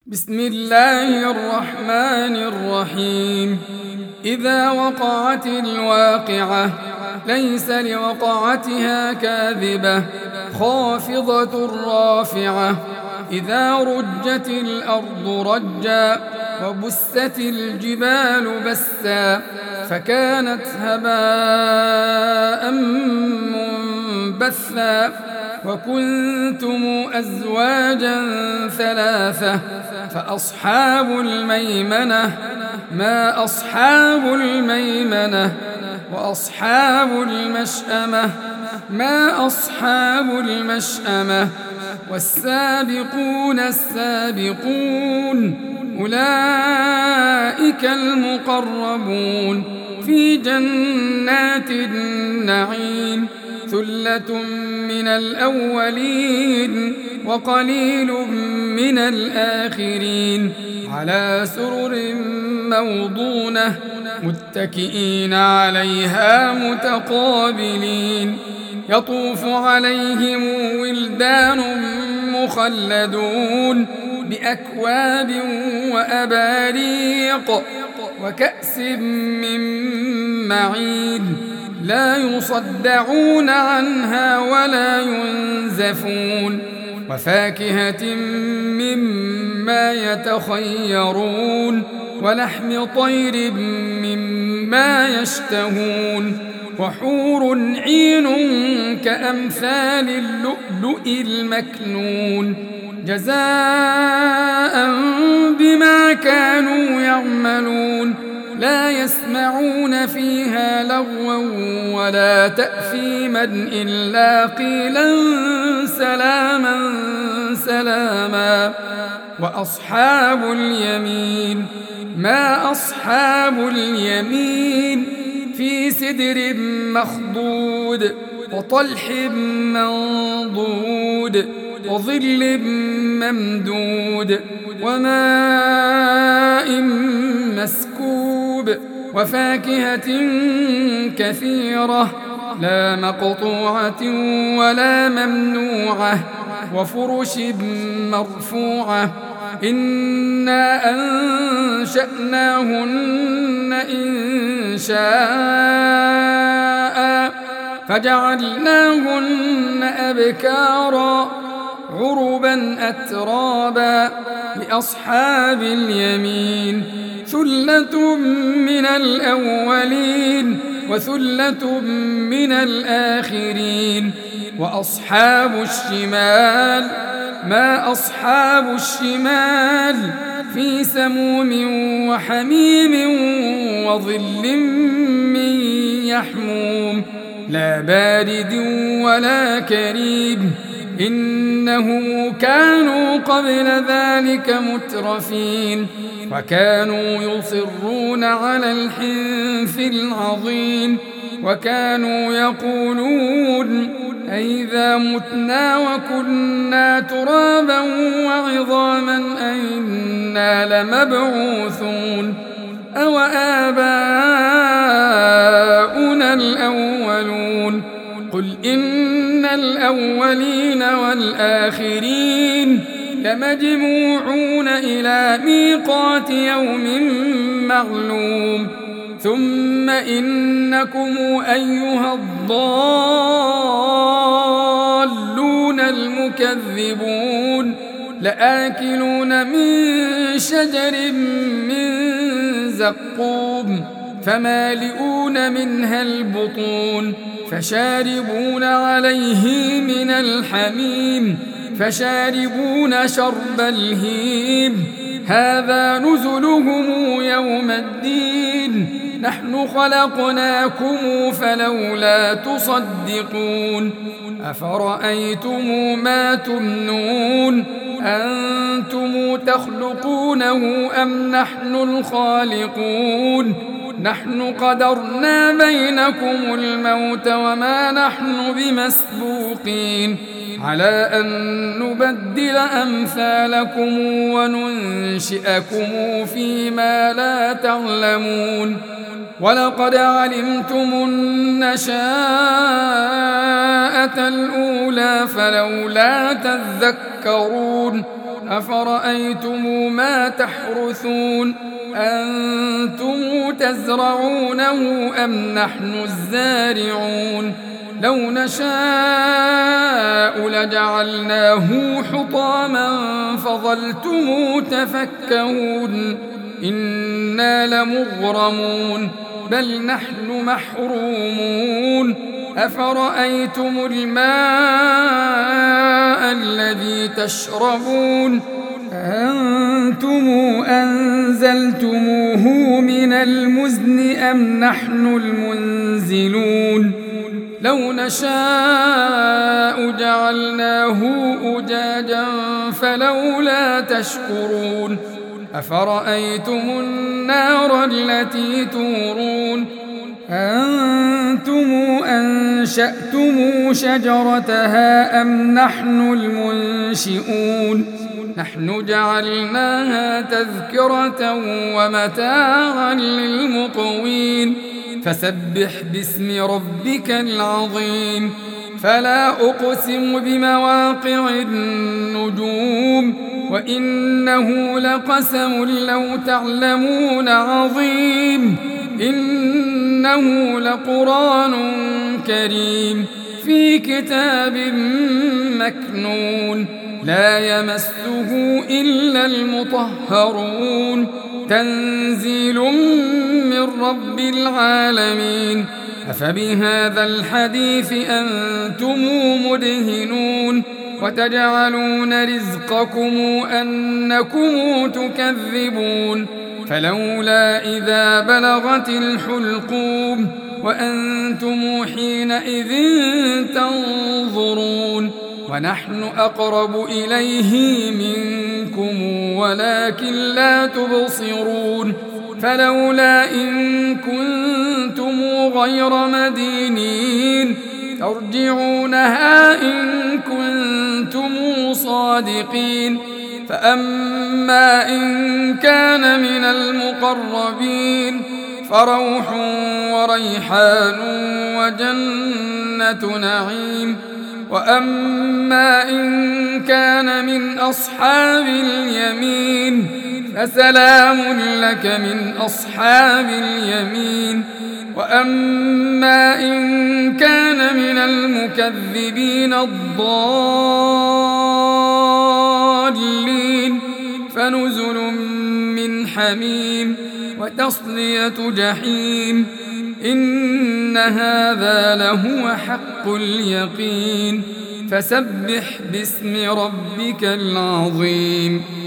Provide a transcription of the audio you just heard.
بسم الله الرحمن الرحيم. إذا وقعت الواقعة ليس لوقعتها كاذبة خافضة رافعة. إذا رجت الأرض رجا وبست الجبال بسا فكانت هباء منبثا وكنتم أزواجا ثلاثة فأصحاب الميمنة ما أصحاب الميمنة وأصحاب المشأمة ما أصحاب المشأمة والسابقون السابقون أولئك المقربون في جنات النعيم. ثلة من الأولين وقليل من الآخرين على سرر موضونة متكئين عليها متقابلين. يطوف عليهم ولدان مخلدون بأكواب وأباريق وكأس من معين لا يصدعون عنها ولا ينزفون وفاكهة مما يتخيرون ولحم طير مما يشتهون وحور عين كأمثال اللؤلؤ المكنون جزاء بما كانوا يعملون. لا يسمعون فيها لغوا ولا تأثيما إلا قيلا سلاما سلاما. وأصحاب اليمين ما أصحاب اليمين في سدر مخضود وطلح منضود وظل ممدود وماء مسكوب وفاكهة كثيرة لا مقطوعة ولا ممنوعة وفرش مرفوعة. إنا أنشأناهن إن شاء فجعلناهن أبكارا عربا أترابا لأصحاب اليمين. ثلة من الأولين وثلة من الآخرين. وأصحاب الشمال ما أصحاب الشمال في سموم وحميم وظل من يحموم لا بارد ولا كريم. إنهم كانوا قبل ذلك مترفين وكانوا يصرون على الحنث العظيم وكانوا يقولون أئذا متنا وكنا ترابا وعظاما أئنا لمبعوثون أو آباؤنا الأولون. قل إن الأولين والآخرين لمجموعون إلى ميقات يوم معلوم. ثم إنكم أيها الضالون المكذبون لآكلون من شجر من زقوم فمالئون منها البطون فشاربون عليه من الحميم فشاربون شرب الهيم. هذا نزلهم يوم الدين نحن خلقناكم فلولا تصدقون. أفرأيتم ما تمنون أنتم تخلقونه أم نحن الخالقون؟ نحن قدرنا بينكم الموت وما نحن بمسبوقين على أن نبدل أمثالكم وننشئكم فيما لا تعلمون. ولقد علمتم النشاءة الأولى فلولا تذكرون أفرأيتم ما تحرثون أنتم تزرعونه أم نحن الزارعون لو نشاء لجعلناه حطاما فظلتم تفكهون إنا لمغرمون بل نحن محرومون أفرأيتم الماء الذي تشربون أنتم أنزلتموه من المزن أم نحن المنزلون لو نشاء جعلناه أجاجا فلولا تشكرون أفرأيتم النار التي تورون أنتم أنشأتم شجرتها أم نحن المنشئون نحن جعلناها تذكرة ومتاعا للمقوين فسبح باسم ربك العظيم فلا أقسم بمواقع النجوم وإنه لقسم لو تعلمون عظيم إنه لقرآن كريم في كتاب مكنون لا يمسه إلا المطهرون تنزيل من رب العالمين أفبهذا الحديث أنتم مدهنون وتجعلون رزقكم أنكم تكذبون فلولا إذا بلغت الحلقوم وأنتم حينئذ تنظرون ونحن أقرب إليه منكم ولكن لا تبصرون فلولا إن كنتم غير مدينين ترجعونها إن كنتم صادقين فأما إن كان من المقربين فروح وريحان وجنة نعيم وأما إن كان من أصحاب اليمين فسلام لك من أصحاب اليمين وأما إن كان من المكذبين الضالين فنزل من حميم وتصلية جحيم إن هذا لهو حق اليقين فسبح باسم ربك العظيم